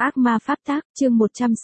Ác ma pháp tác, chương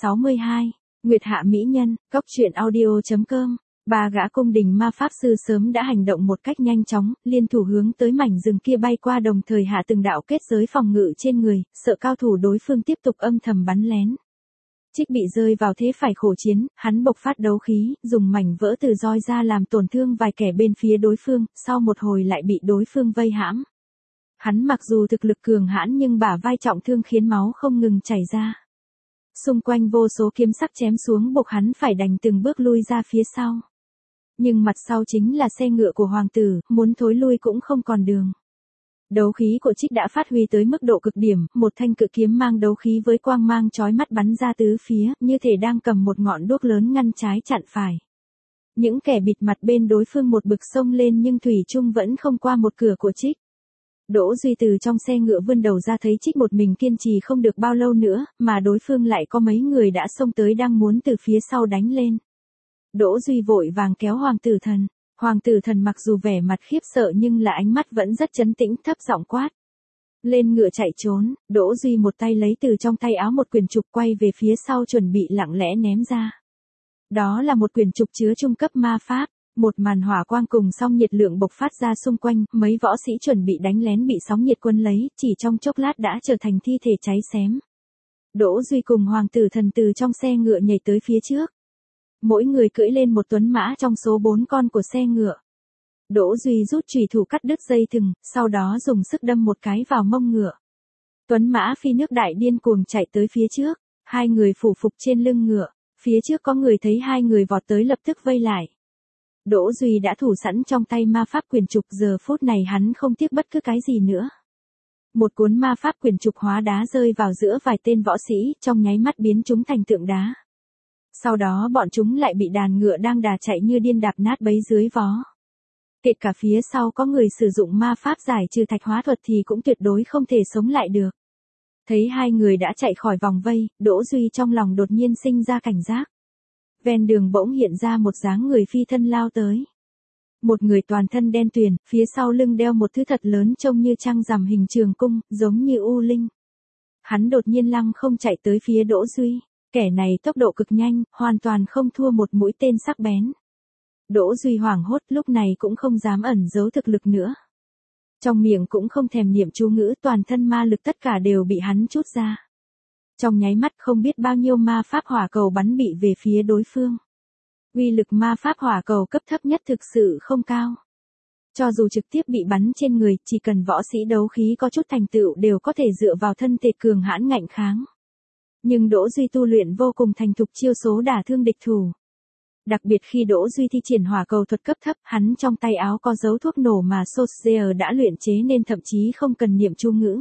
162. Nguyệt hạ mỹ nhân, góc truyện audio.com. Ba gã cung đình ma pháp sư sớm đã hành động một cách nhanh chóng, liên thủ hướng tới mảnh rừng kia bay qua, đồng thời hạ từng đạo kết giới phòng ngự trên người, sợ cao thủ đối phương tiếp tục âm thầm bắn lén. Trích bị rơi vào thế phải khổ chiến, hắn bộc phát đấu khí, dùng mảnh vỡ từ roi ra làm tổn thương vài kẻ bên phía đối phương, sau một hồi lại bị đối phương vây hãm. Hắn mặc dù thực lực cường hãn nhưng bả vai trọng thương khiến máu không ngừng chảy ra. Xung quanh vô số kiếm sắc chém xuống buộc hắn phải đành từng bước lui ra phía sau. Nhưng mặt sau chính là xe ngựa của hoàng tử, muốn thối lui cũng không còn đường. Đấu khí của Trích đã phát huy tới mức độ cực điểm, một thanh cự kiếm mang đấu khí với quang mang chói mắt bắn ra tứ phía, như thể đang cầm một ngọn đuốc lớn ngăn trái chặn phải. Những kẻ bịt mặt bên đối phương một bực xông lên nhưng thủy chung vẫn không qua một cửa của Trích. Đỗ Duy từ trong xe ngựa vươn đầu ra thấy Trích một mình kiên trì không được bao lâu nữa, mà đối phương lại có mấy người đã xông tới đang muốn từ phía sau đánh lên. Đỗ Duy vội vàng kéo Hoàng tử thần. Hoàng tử thần mặc dù vẻ mặt khiếp sợ nhưng là ánh mắt vẫn rất trấn tĩnh, thấp giọng quát. Lên ngựa chạy trốn, Đỗ Duy một tay lấy từ trong tay áo một quyển trục quay về phía sau chuẩn bị lặng lẽ ném ra. Đó là một quyển trục chứa trung cấp ma pháp. Một màn hỏa quang cùng sóng nhiệt lượng bộc phát ra xung quanh, mấy võ sĩ chuẩn bị đánh lén bị sóng nhiệt cuốn lấy, chỉ trong chốc lát đã trở thành thi thể cháy xém. Đỗ Duy cùng hoàng tử thần từ trong xe ngựa nhảy tới phía trước. Mỗi người cưỡi lên một tuấn mã trong số 4 con của xe ngựa. Đỗ Duy rút chùy thủ cắt đứt dây thừng, sau đó dùng sức đâm một cái vào mông ngựa. Tuấn mã phi nước đại điên cuồng chạy tới phía trước, hai người phủ phục trên lưng ngựa, phía trước có người thấy hai người vọt tới lập tức vây lại. Đỗ Duy đã thủ sẵn trong tay ma pháp quyển trục, giờ phút này hắn không tiếc bất cứ cái gì nữa. Một cuốn ma pháp quyển trục hóa đá rơi vào giữa vài tên võ sĩ, trong nháy mắt biến chúng thành tượng đá. Sau đó bọn chúng lại bị đàn ngựa đang đà chạy như điên đạp nát bấy dưới vó. Kể cả phía sau có người sử dụng ma pháp giải trừ thạch hóa thuật thì cũng tuyệt đối không thể sống lại được. Thấy hai người đã chạy khỏi vòng vây, Đỗ Duy trong lòng đột nhiên sinh ra cảnh giác. Ven đường bỗng hiện ra một dáng người phi thân lao tới. Một người toàn thân đen tuyền, phía sau lưng đeo một thứ thật lớn trông như trăng rằm hình trường cung, giống như u linh. Hắn đột nhiên lăng không chạy tới phía Đỗ Duy. Kẻ này tốc độ cực nhanh, hoàn toàn không thua một mũi tên sắc bén. Đỗ Duy hoảng hốt, lúc này cũng không dám ẩn giấu thực lực nữa. Trong miệng cũng không thèm niệm chú ngữ, toàn thân ma lực tất cả đều bị hắn trút ra. Trong nháy mắt không biết bao nhiêu ma pháp hỏa cầu bắn bị về phía đối phương. Uy lực ma pháp hỏa cầu cấp thấp nhất thực sự không cao. Cho dù trực tiếp bị bắn trên người, chỉ cần võ sĩ đấu khí có chút thành tựu đều có thể dựa vào thân thể cường hãn ngạnh kháng. Nhưng Đỗ Duy tu luyện vô cùng thành thục chiêu số đả thương địch thủ. Đặc biệt khi Đỗ Duy thi triển hỏa cầu thuật cấp thấp, hắn trong tay áo có dấu thuốc nổ mà Soothsayer đã luyện chế nên thậm chí không cần niệm chú ngữ.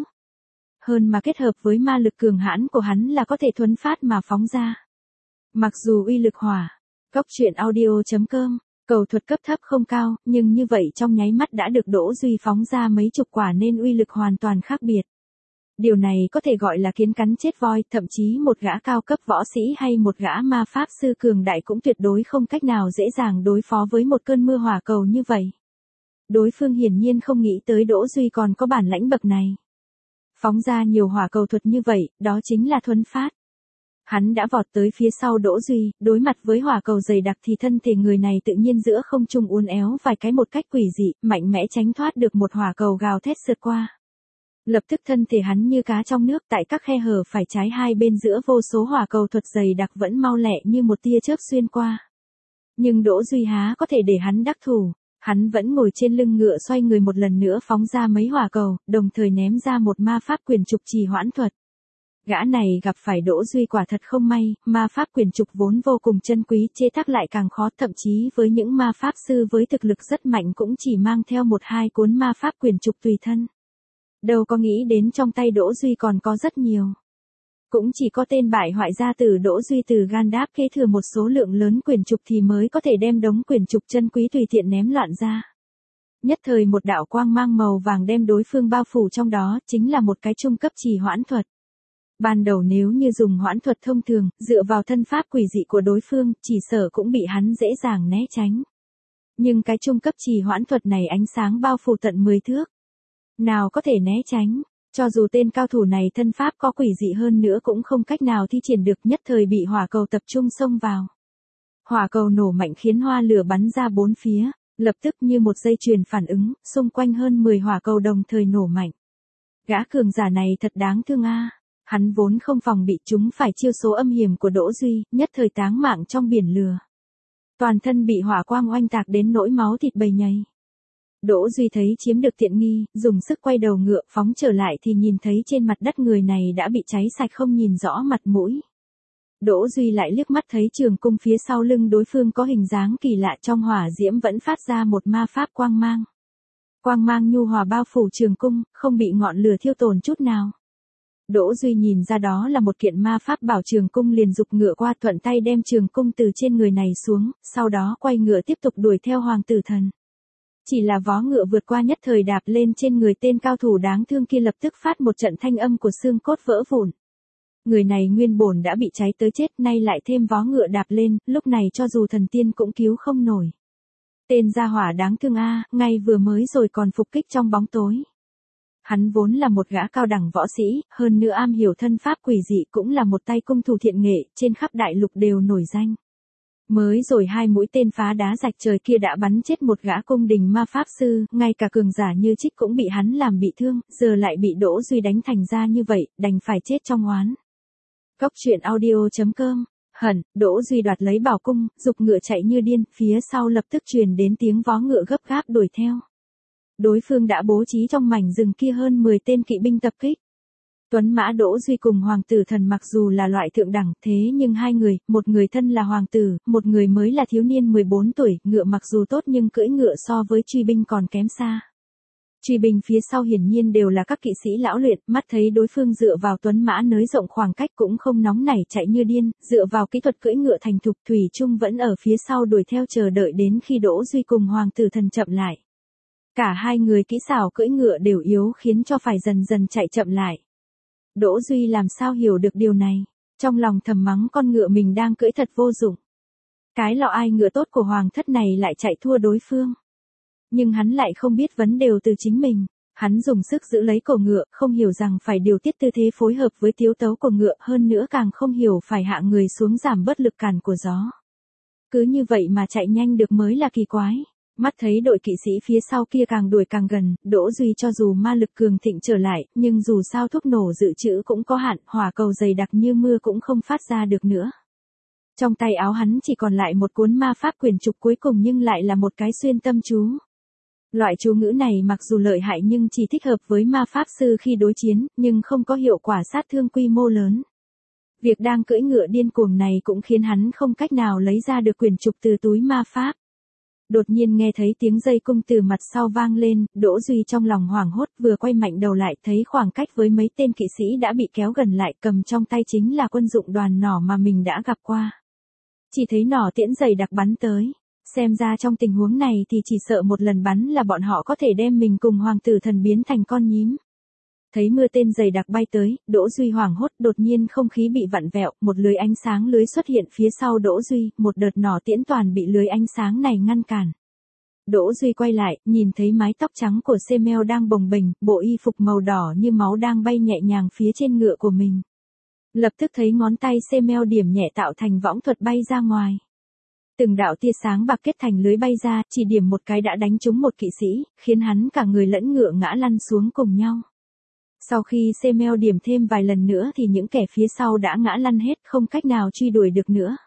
Hơn mà kết hợp với ma lực cường hãn của hắn là có thể thuấn phát mà phóng ra. Mặc dù uy lực hỏa, góc truyện audio.com, cầu thuật cấp thấp không cao, nhưng như vậy trong nháy mắt đã được Đỗ Duy phóng ra mấy chục quả nên uy lực hoàn toàn khác biệt. Điều này có thể gọi là kiến cắn chết voi, thậm chí một gã cao cấp võ sĩ hay một gã ma pháp sư cường đại cũng tuyệt đối không cách nào dễ dàng đối phó với một cơn mưa hỏa cầu như vậy. Đối phương hiển nhiên không nghĩ tới Đỗ Duy còn có bản lãnh bậc này. Phóng ra nhiều hỏa cầu thuật như vậy, đó chính là thuấn phát. Hắn đã vọt tới phía sau Đỗ Duy, đối mặt với hỏa cầu dày đặc thì thân thể người này tự nhiên giữa không trung uốn éo vài cái một cách quỷ dị, mạnh mẽ tránh thoát được một hỏa cầu gào thét sượt qua. Lập tức thân thể hắn như cá trong nước, tại các khe hở phải trái hai bên giữa vô số hỏa cầu thuật dày đặc vẫn mau lẹ như một tia chớp xuyên qua. Nhưng Đỗ Duy há có thể để hắn đắc thủ. Hắn vẫn ngồi trên lưng ngựa xoay người một lần nữa phóng ra mấy hỏa cầu, đồng thời ném ra một ma pháp quyển trục trì hoãn thuật. Gã này gặp phải Đỗ Duy quả thật không may, ma pháp quyển trục vốn vô cùng chân quý, chế tác lại càng khó, thậm chí với những ma pháp sư với thực lực rất mạnh cũng chỉ mang theo 1-2 cuốn ma pháp quyển trục tùy thân. Đâu có nghĩ đến trong tay Đỗ Duy còn có rất nhiều. Cũng chỉ có tên bại hoại gia tử Đỗ Duy từ Gandalf kế thừa một số lượng lớn quyển trục thì mới có thể đem đống quyển trục chân quý tùy tiện ném loạn ra. Nhất thời một đạo quang mang màu vàng đem đối phương bao phủ trong đó, chính là một cái trung cấp trì hoãn thuật. Ban đầu nếu như dùng hoãn thuật thông thường, dựa vào thân pháp quỷ dị của đối phương, chỉ sợ cũng bị hắn dễ dàng né tránh. Nhưng cái trung cấp trì hoãn thuật này ánh sáng bao phủ tận 10 thước. Nào có thể né tránh. Cho dù tên cao thủ này thân pháp có quỷ dị hơn nữa cũng không cách nào thi triển được, nhất thời bị hỏa cầu tập trung xông vào. Hỏa cầu nổ mạnh khiến hoa lửa bắn ra bốn phía, lập tức như một dây chuyền phản ứng, xung quanh hơn 10 hỏa cầu đồng thời nổ mạnh. Gã cường giả này thật đáng thương a. Hắn vốn không phòng bị, chúng phải chiêu số âm hiểm của Đỗ Duy, nhất thời táng mạng trong biển lửa. Toàn thân bị hỏa quang oanh tạc đến nỗi máu thịt bầy nhầy. Đỗ Duy thấy chiếm được tiện nghi, dùng sức quay đầu ngựa phóng trở lại thì nhìn thấy trên mặt đất người này đã bị cháy sạch không nhìn rõ mặt mũi. Đỗ Duy lại liếc mắt thấy trường cung phía sau lưng đối phương có hình dáng kỳ lạ, trong hỏa diễm vẫn phát ra một ma pháp quang mang. Quang mang nhu hòa bao phủ trường cung, không bị ngọn lửa thiêu tổn chút nào. Đỗ Duy nhìn ra đó là một kiện ma pháp bảo trường cung, liền giục ngựa qua, thuận tay đem trường cung từ trên người này xuống, sau đó quay ngựa tiếp tục đuổi theo hoàng tử thần. Chỉ là vó ngựa vượt qua nhất thời đạp lên trên người tên cao thủ đáng thương kia, lập tức phát một trận thanh âm của xương cốt vỡ vụn. Người này nguyên bổn đã bị cháy tới chết, nay lại thêm vó ngựa đạp lên, lúc này cho dù thần tiên cũng cứu không nổi. Tên gia hỏa đáng thương a, ngay vừa mới rồi còn phục kích trong bóng tối. Hắn vốn là một gã cao đẳng võ sĩ, hơn nữa am hiểu thân pháp quỷ dị, cũng là một tay cung thủ thiện nghệ, trên khắp đại lục đều nổi danh. Mới rồi 2 mũi tên phá đá rạch trời kia đã bắn chết một gã cung đình ma pháp sư, ngay cả cường giả như Trích cũng bị hắn làm bị thương, giờ lại bị Đỗ Duy đánh thành ra như vậy, đành phải chết trong oán. Cốc truyện audio.com. Hận, Đỗ Duy đoạt lấy bảo cung, giục ngựa chạy như điên, phía sau lập tức truyền đến tiếng vó ngựa gấp gáp đuổi theo. Đối phương đã bố trí trong mảnh rừng kia hơn 10 tên kỵ binh tập kích. Tuấn mã Đỗ Duy cùng hoàng tử thần mặc dù là loại thượng đẳng, thế nhưng hai người, một người thân là hoàng tử, một người mới là thiếu niên 14 tuổi, ngựa mặc dù tốt nhưng cưỡi ngựa so với truy binh còn kém xa. Truy binh phía sau hiển nhiên đều là các kỵ sĩ lão luyện, mắt thấy đối phương dựa vào tuấn mã nới rộng khoảng cách cũng không nóng nảy chạy như điên, dựa vào kỹ thuật cưỡi ngựa thành thục, thủy chung vẫn ở phía sau đuổi theo chờ đợi đến khi Đỗ Duy cùng hoàng tử thần chậm lại. Cả hai người kỹ xảo cưỡi ngựa đều yếu khiến cho phải dần dần chạy chậm lại. Đỗ Duy làm sao hiểu được điều này, trong lòng thầm mắng con ngựa mình đang cưỡi thật vô dụng. Cái lọ ai ngựa tốt của hoàng thất này lại chạy thua đối phương. Nhưng hắn lại không biết vấn đều từ chính mình, hắn dùng sức giữ lấy cổ ngựa, không hiểu rằng phải điều tiết tư thế phối hợp với tiếu tấu của ngựa, hơn nữa càng không hiểu phải hạ người xuống giảm bớt lực cản của gió. Cứ như vậy mà chạy nhanh được mới là kỳ quái. Mắt thấy đội kỵ sĩ phía sau kia càng đuổi càng gần, Đỗ Duy cho dù ma lực cường thịnh trở lại, nhưng dù sao thuốc nổ dự trữ cũng có hạn, hỏa cầu dày đặc như mưa cũng không phát ra được nữa. Trong tay áo hắn chỉ còn lại một cuốn ma pháp quyển trục cuối cùng, nhưng lại là một cái xuyên tâm chú. Loại chú ngữ này mặc dù lợi hại nhưng chỉ thích hợp với ma pháp sư khi đối chiến, nhưng không có hiệu quả sát thương quy mô lớn. Việc đang cưỡi ngựa điên cuồng này cũng khiến hắn không cách nào lấy ra được quyển trục từ túi ma pháp. Đột nhiên nghe thấy tiếng dây cung từ mặt sau vang lên, Đỗ Duy trong lòng hoảng hốt, vừa quay mạnh đầu lại thấy khoảng cách với mấy tên kỵ sĩ đã bị kéo gần lại, cầm trong tay chính là quân dụng đoàn nỏ mà mình đã gặp qua. Chỉ thấy nỏ tiễn dày đặc bắn tới, xem ra trong tình huống này thì chỉ sợ một lần bắn là bọn họ có thể đem mình cùng hoàng tử thần biến thành con nhím. Thấy mưa tên dày đặc bay tới, Đỗ Duy hoảng hốt, đột nhiên không khí bị vặn vẹo, một lưới ánh sáng lưới xuất hiện phía sau Đỗ Duy, một đợt nỏ tiễn toàn bị lưới ánh sáng này ngăn cản. Đỗ Duy quay lại, nhìn thấy mái tóc trắng của Semel đang bồng bềnh, bộ y phục màu đỏ như máu đang bay nhẹ nhàng phía trên ngựa của mình. Lập tức thấy ngón tay Semel điểm nhẹ tạo thành võng thuật bay ra ngoài. Từng đạo tia sáng bạc kết thành lưới bay ra, chỉ điểm một cái đã đánh trúng một kỵ sĩ, khiến hắn cả người lẫn ngựa ngã lăn xuống cùng nhau. Sau khi Semel điểm thêm vài lần nữa thì những kẻ phía sau đã ngã lăn hết, không cách nào truy đuổi được nữa.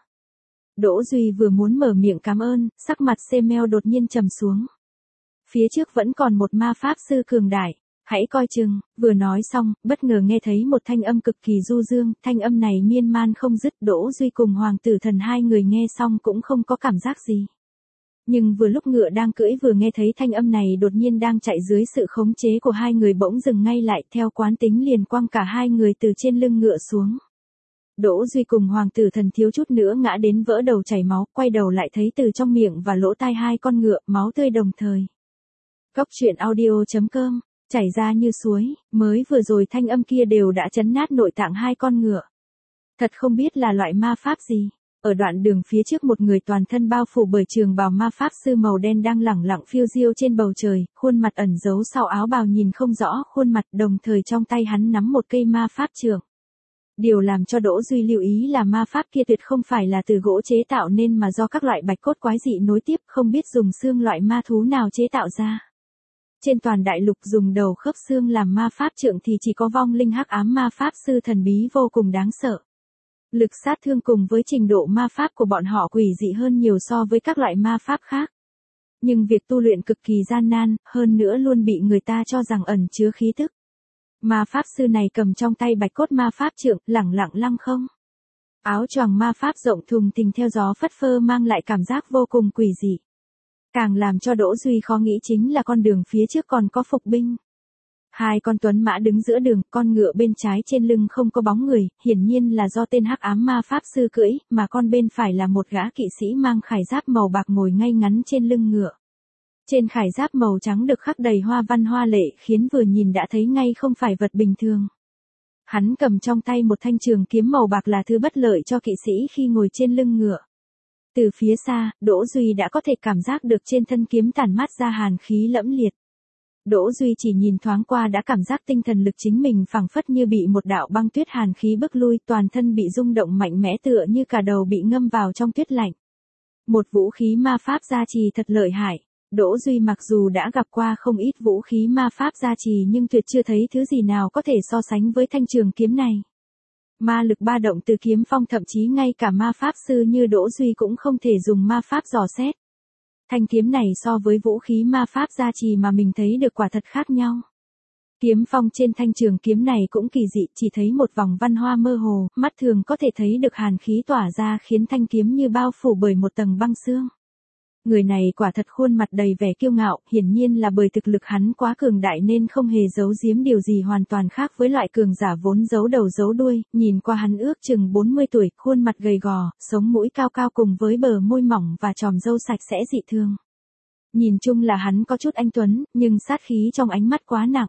Đỗ Duy vừa muốn mở miệng cảm ơn, sắc mặt Semel đột nhiên trầm xuống. Phía trước vẫn còn một ma pháp sư cường đại, hãy coi chừng. Vừa nói xong, bất ngờ nghe thấy một thanh âm cực kỳ du dương, thanh âm này miên man không dứt. Đỗ Duy cùng hoàng tử thần hai người nghe xong cũng không có cảm giác gì. Nhưng vừa lúc ngựa đang cưỡi vừa nghe thấy thanh âm này đột nhiên đang chạy dưới sự khống chế của hai người bỗng dừng ngay lại, theo quán tính liền quăng cả hai người từ trên lưng ngựa xuống. Đỗ Duy cùng hoàng tử thần thiếu chút nữa ngã đến vỡ đầu chảy máu, quay đầu lại thấy từ trong miệng và lỗ tai hai con ngựa, máu tươi đồng thời. Cốc truyện audio.com, chảy ra như suối, mới vừa rồi thanh âm kia đều đã chấn nát nội tạng hai con ngựa. Thật không biết là loại ma pháp gì. Ở đoạn đường phía trước một người toàn thân bao phủ bởi trường bào ma pháp sư màu đen đang lẳng lặng phiêu diêu trên bầu trời, khuôn mặt ẩn giấu sau áo bào nhìn không rõ khuôn mặt, đồng thời trong tay hắn nắm một cây ma pháp trượng. Điều làm cho Đỗ Duy lưu ý là ma pháp kia tuyệt không phải là từ gỗ chế tạo nên mà do các loại bạch cốt quái dị nối tiếp, không biết dùng xương loại ma thú nào chế tạo ra. Trên toàn đại lục dùng đầu khớp xương làm ma pháp trượng thì chỉ có vong linh hắc ám ma pháp sư thần bí vô cùng đáng sợ. Lực sát thương cùng với trình độ ma pháp của bọn họ quỷ dị hơn nhiều so với các loại ma pháp khác. Nhưng việc tu luyện cực kỳ gian nan, hơn nữa luôn bị người ta cho rằng ẩn chứa khí tức. Ma pháp sư này cầm trong tay bạch cốt ma pháp trượng, lẳng lặng lăng không. Áo choàng ma pháp rộng thùng thình theo gió phất phơ mang lại cảm giác vô cùng quỷ dị. Càng làm cho Đỗ Duy khó nghĩ chính là con đường phía trước còn có phục binh. Hai con tuấn mã đứng giữa đường, con ngựa bên trái trên lưng không có bóng người, hiển nhiên là do tên hắc ám ma pháp sư cưỡi, mà con bên phải là một gã kỵ sĩ mang khải giáp màu bạc ngồi ngay ngắn trên lưng ngựa. Trên khải giáp màu trắng được khắc đầy hoa văn hoa lệ khiến vừa nhìn đã thấy ngay không phải vật bình thường. Hắn cầm trong tay một thanh trường kiếm màu bạc là thứ bất lợi cho kỵ sĩ khi ngồi trên lưng ngựa. Từ phía xa, Đỗ Duy đã có thể cảm giác được trên thân kiếm tản mát ra hàn khí lẫm liệt. Đỗ Duy chỉ nhìn thoáng qua đã cảm giác tinh thần lực chính mình phảng phất như bị một đạo băng tuyết hàn khí bức lui, toàn thân bị rung động mạnh mẽ tựa như cả đầu bị ngâm vào trong tuyết lạnh. Một vũ khí ma pháp gia trì thật lợi hại. Đỗ Duy mặc dù đã gặp qua không ít vũ khí ma pháp gia trì nhưng tuyệt chưa thấy thứ gì nào có thể so sánh với thanh trường kiếm này. Ma lực ba động từ kiếm phong, thậm chí ngay cả ma pháp sư như Đỗ Duy cũng không thể dùng ma pháp dò xét. Thanh kiếm này so với vũ khí ma pháp gia trì mà mình thấy được quả thật khác nhau. Kiếm phong trên thanh trường kiếm này cũng kỳ dị, chỉ thấy một vòng văn hoa mơ hồ, mắt thường có thể thấy được hàn khí tỏa ra khiến thanh kiếm như bao phủ bởi một tầng băng xương. Người này quả thật khuôn mặt đầy vẻ kiêu ngạo, hiển nhiên là bởi thực lực hắn quá cường đại nên không hề giấu giếm điều gì, hoàn toàn khác với loại cường giả vốn giấu đầu giấu đuôi, nhìn qua hắn ước chừng 40 tuổi, khuôn mặt gầy gò, sống mũi cao cao cùng với bờ môi mỏng và chòm râu sạch sẽ dị thường. Nhìn chung là hắn có chút anh tuấn, nhưng sát khí trong ánh mắt quá nặng.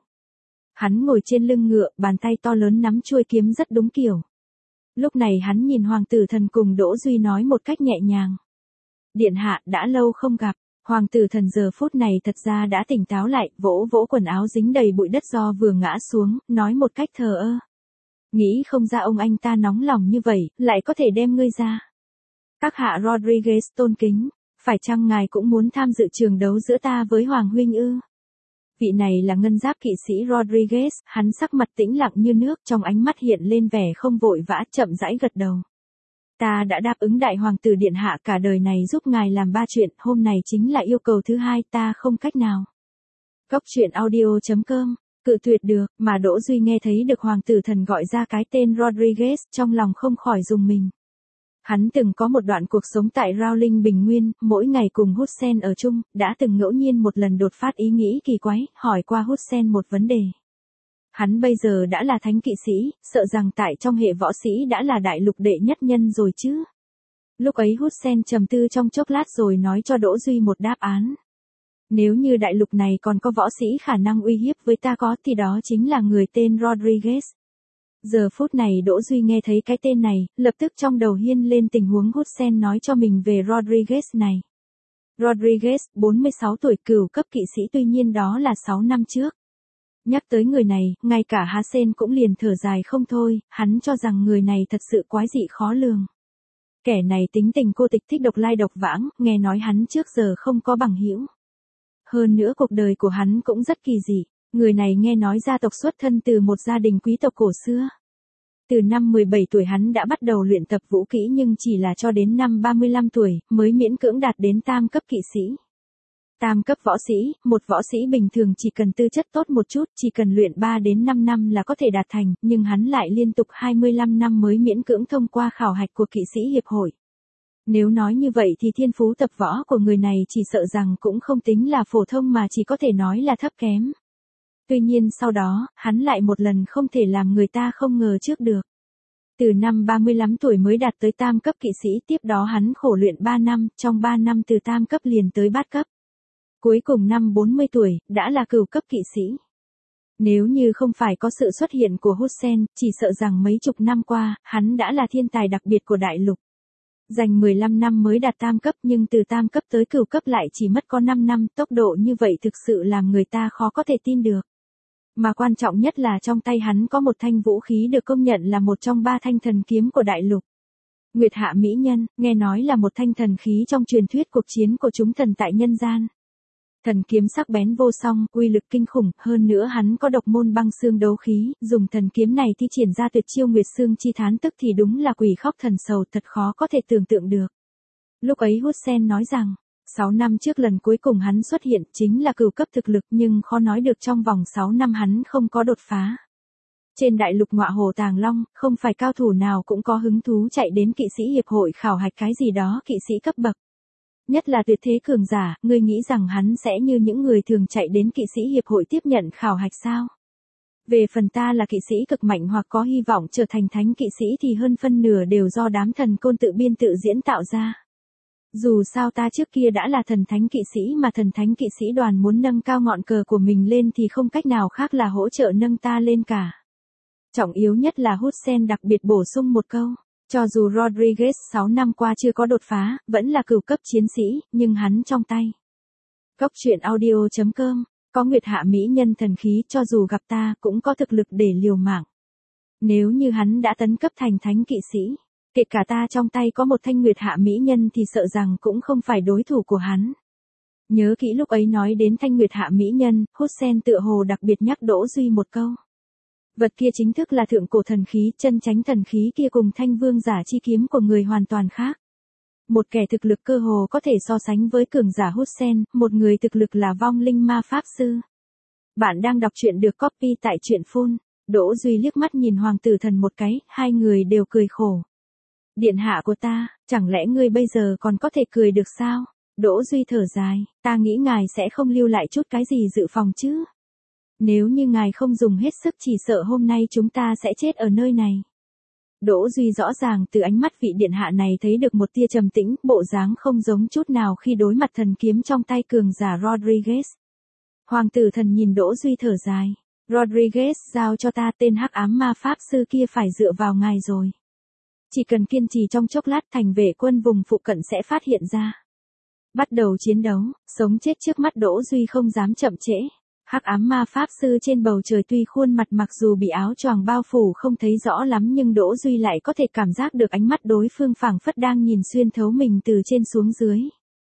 Hắn ngồi trên lưng ngựa, bàn tay to lớn nắm chuôi kiếm rất đúng kiểu. Lúc này hắn nhìn Hoàng tử Thần cùng Đỗ Duy nói một cách nhẹ nhàng. Điện hạ, đã lâu không gặp. Hoàng tử Thần giờ phút này thật ra đã tỉnh táo lại, vỗ vỗ quần áo dính đầy bụi đất do vừa ngã xuống, nói một cách thờ ơ. Nghĩ không ra ông anh ta nóng lòng như vậy, lại có thể đem ngươi ra. Các hạ Rodriguez tôn kính, phải chăng ngài cũng muốn tham dự trường đấu giữa ta với Hoàng huynh ư? Vị này là ngân giáp kỵ sĩ Rodriguez, hắn sắc mặt tĩnh lặng như nước, trong ánh mắt hiện lên vẻ không vội vã, chậm rãi gật đầu. Ta đã đáp ứng đại hoàng tử điện hạ cả đời này giúp ngài làm 3 chuyện, hôm này chính là yêu cầu thứ 2, ta không cách nào. Cốc truyện audio.com, cự tuyệt được, mà Đỗ Duy nghe thấy được Hoàng tử Thần gọi ra cái tên Rodriguez, trong lòng không khỏi rùng mình. Hắn từng có một đoạn cuộc sống tại Rowling Bình Nguyên, mỗi ngày cùng Hudson ở chung, đã từng ngẫu nhiên một lần đột phát ý nghĩ kỳ quái, hỏi qua Hudson một vấn đề. Hắn bây giờ đã là thánh kỵ sĩ, sợ rằng tại trong hệ võ sĩ đã là đại lục đệ nhất nhân rồi chứ. Lúc ấy Hudson trầm tư trong chốc lát rồi nói cho Đỗ Duy một đáp án. Nếu như đại lục này còn có võ sĩ khả năng uy hiếp với ta có thì đó chính là người tên Rodriguez. Giờ phút này Đỗ Duy nghe thấy cái tên này, lập tức trong đầu hiên lên tình huống Hudson nói cho mình về Rodriguez này. Rodriguez, 46 tuổi, cửu cấp kỵ sĩ, tuy nhiên đó là 6 năm trước. Nhắc tới người này, ngay cả Hasen cũng liền thở dài không thôi, hắn cho rằng người này thật sự quái dị khó lường. Kẻ này tính tình cô tịch, thích độc lai độc vãng, nghe nói hắn trước giờ không có bằng hữu. Hơn nữa cuộc đời của hắn cũng rất kỳ dị, người này nghe nói gia tộc xuất thân từ một gia đình quý tộc cổ xưa. Từ năm 17 tuổi hắn đã bắt đầu luyện tập vũ kỹ nhưng chỉ là cho đến năm 35 tuổi mới miễn cưỡng đạt đến tam cấp kỵ sĩ. Tam cấp võ sĩ, một võ sĩ bình thường chỉ cần tư chất tốt một chút, chỉ cần luyện 3 đến 5 năm là có thể đạt thành, nhưng hắn lại liên tục 25 năm mới miễn cưỡng thông qua khảo hạch của kỵ sĩ hiệp hội. Nếu nói như vậy thì thiên phú tập võ của người này chỉ sợ rằng cũng không tính là phổ thông mà chỉ có thể nói là thấp kém. Tuy nhiên sau đó, hắn lại một lần không thể làm người ta không ngờ trước được. Từ năm 35 tuổi mới đạt tới tam cấp kỵ sĩ, tiếp đó hắn khổ luyện 3 năm, trong 3 năm từ tam cấp liền tới bát cấp. Cuối cùng năm 40 tuổi, đã là cửu cấp kỵ sĩ. Nếu như không phải có sự xuất hiện của Hudson, chỉ sợ rằng mấy chục năm qua, hắn đã là thiên tài đặc biệt của đại lục. Dành 15 năm mới đạt tam cấp nhưng từ tam cấp tới cửu cấp lại chỉ mất có 5 năm, tốc độ như vậy thực sự làm người ta khó có thể tin được. Mà quan trọng nhất là trong tay hắn có một thanh vũ khí được công nhận là một trong 3 thanh thần kiếm của đại lục. Nguyệt Hạ Mỹ Nhân, nghe nói là một thanh thần khí trong truyền thuyết cuộc chiến của chúng thần tại nhân gian. Thần kiếm sắc bén vô song, uy lực kinh khủng, hơn nữa hắn có độc môn băng xương đấu khí, dùng thần kiếm này thi triển ra tuyệt chiêu Nguyệt Xương Chi Thán tức thì đúng là quỷ khóc thần sầu, thật khó có thể tưởng tượng được. Lúc ấy Hussein nói rằng, 6 năm trước lần cuối cùng hắn xuất hiện chính là cửu cấp thực lực nhưng khó nói được trong vòng 6 năm hắn không có đột phá. Trên đại lục Ngọa Hồ Tàng Long, không phải cao thủ nào cũng có hứng thú chạy đến kỵ sĩ hiệp hội khảo hạch cái gì đó kỵ sĩ cấp bậc. Nhất là tuyệt thế cường giả, ngươi nghĩ rằng hắn sẽ như những người thường chạy đến kỵ sĩ hiệp hội tiếp nhận khảo hạch sao? Về phần ta là kỵ sĩ cực mạnh hoặc có hy vọng trở thành thánh kỵ sĩ thì hơn phân nửa đều do đám thần côn tự biên tự diễn tạo ra. Dù sao ta trước kia đã là thần thánh kỵ sĩ mà thần thánh kỵ sĩ đoàn muốn nâng cao ngọn cờ của mình lên thì không cách nào khác là hỗ trợ nâng ta lên cả. Trọng yếu nhất là Hussein đặc biệt bổ sung một câu. Cho dù Rodriguez 6 năm qua chưa có đột phá, vẫn là cửu cấp chiến sĩ, nhưng hắn trong tay. Cốc truyện audio.com, có Nguyệt Hạ Mỹ Nhân thần khí cho dù gặp ta cũng có thực lực để liều mạng. Nếu như hắn đã tấn cấp thành thánh kỵ sĩ, kể cả ta trong tay có một thanh Nguyệt Hạ Mỹ Nhân thì sợ rằng cũng không phải đối thủ của hắn. Nhớ kỹ lúc ấy nói đến thanh Nguyệt Hạ Mỹ Nhân, Hussein tựa hồ đặc biệt nhắc Đỗ Duy một câu. Vật kia chính thức là thượng cổ thần khí, chân chánh thần khí kia cùng thanh vương giả chi kiếm của người hoàn toàn khác. Một kẻ thực lực cơ hồ có thể so sánh với cường giả Hussein, một người thực lực là vong linh ma pháp sư. Bạn đang đọc truyện được copy tại truyện phun. Đỗ Duy liếc mắt nhìn Hoàng tử Thần một cái, hai người đều cười khổ. Điện hạ của ta, chẳng lẽ ngươi bây giờ còn có thể cười được sao? Đỗ Duy thở dài, ta nghĩ ngài sẽ không lưu lại chút cái gì dự phòng chứ? Nếu như ngài không dùng hết sức chỉ sợ hôm nay chúng ta sẽ chết ở nơi này. Đỗ Duy rõ ràng từ ánh mắt vị điện hạ này thấy được một tia trầm tĩnh, bộ dáng không giống chút nào khi đối mặt thần kiếm trong tay cường giả Rodriguez. Hoàng tử Thần nhìn Đỗ Duy thở dài. Rodriguez, giao cho ta, tên hắc ám ma pháp sư kia phải dựa vào ngài rồi. Chỉ cần kiên trì trong chốc lát thành vệ quân vùng phụ cận sẽ phát hiện ra. Bắt đầu chiến đấu, sống chết trước mắt Đỗ Duy không dám chậm trễ. Hắc ám ma pháp sư trên bầu trời tuy khuôn mặt mặc dù bị áo choàng bao phủ không thấy rõ lắm nhưng Đỗ Duy lại có thể cảm giác được ánh mắt đối phương phảng phất đang nhìn xuyên thấu mình từ trên xuống dưới.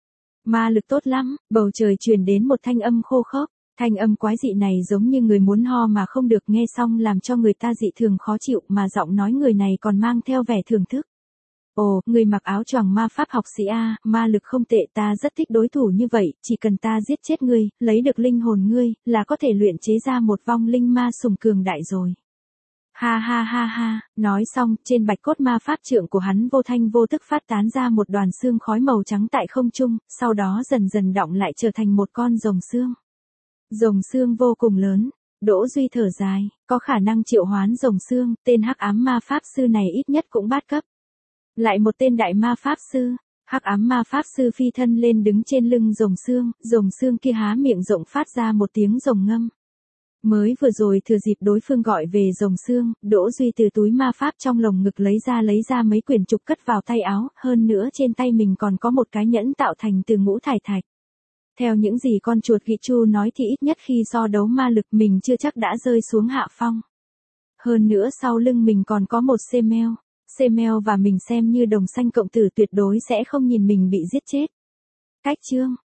Ma lực tốt lắm, bầu trời truyền đến một thanh âm khô khốc. Thanh âm quái dị này giống như người muốn ho mà không được, nghe xong làm cho người ta dị thường khó chịu mà giọng nói người này còn mang theo vẻ thưởng thức. Ồ, người mặc áo choàng ma pháp học sĩ A, ma lực không tệ, ta rất thích đối thủ như vậy, chỉ cần ta giết chết ngươi, lấy được linh hồn ngươi, là có thể luyện chế ra một vong linh ma sùng cường đại rồi. Ha ha ha ha, nói xong, trên bạch cốt ma pháp trượng của hắn vô thanh vô tức phát tán ra một đoàn xương khói màu trắng tại không trung, sau đó dần dần đọng lại trở thành một con rồng xương. Rồng xương vô cùng lớn. Đỗ Duy thở dài, có khả năng triệu hoán rồng xương, tên hắc ám ma pháp sư này ít nhất cũng bát cấp. Lại một tên đại ma pháp sư, hắc ám ma pháp sư phi thân lên đứng trên lưng rồng xương kia há miệng rộng phát ra một tiếng rồng ngâm. Mới vừa rồi thừa dịp đối phương gọi về rồng xương, Đỗ Duy từ túi ma pháp trong lồng ngực lấy ra mấy quyển trục cất vào tay áo, hơn nữa trên tay mình còn có một cái nhẫn tạo thành từ ngũ thải thạch. Theo những gì con chuột gị chu nói thì ít nhất khi so đấu ma lực mình chưa chắc đã rơi xuống hạ phong. Hơn nữa sau lưng mình còn có một Semel và mình xem như đồng xanh cộng tử tuyệt đối sẽ không nhìn mình bị giết chết. Cách chương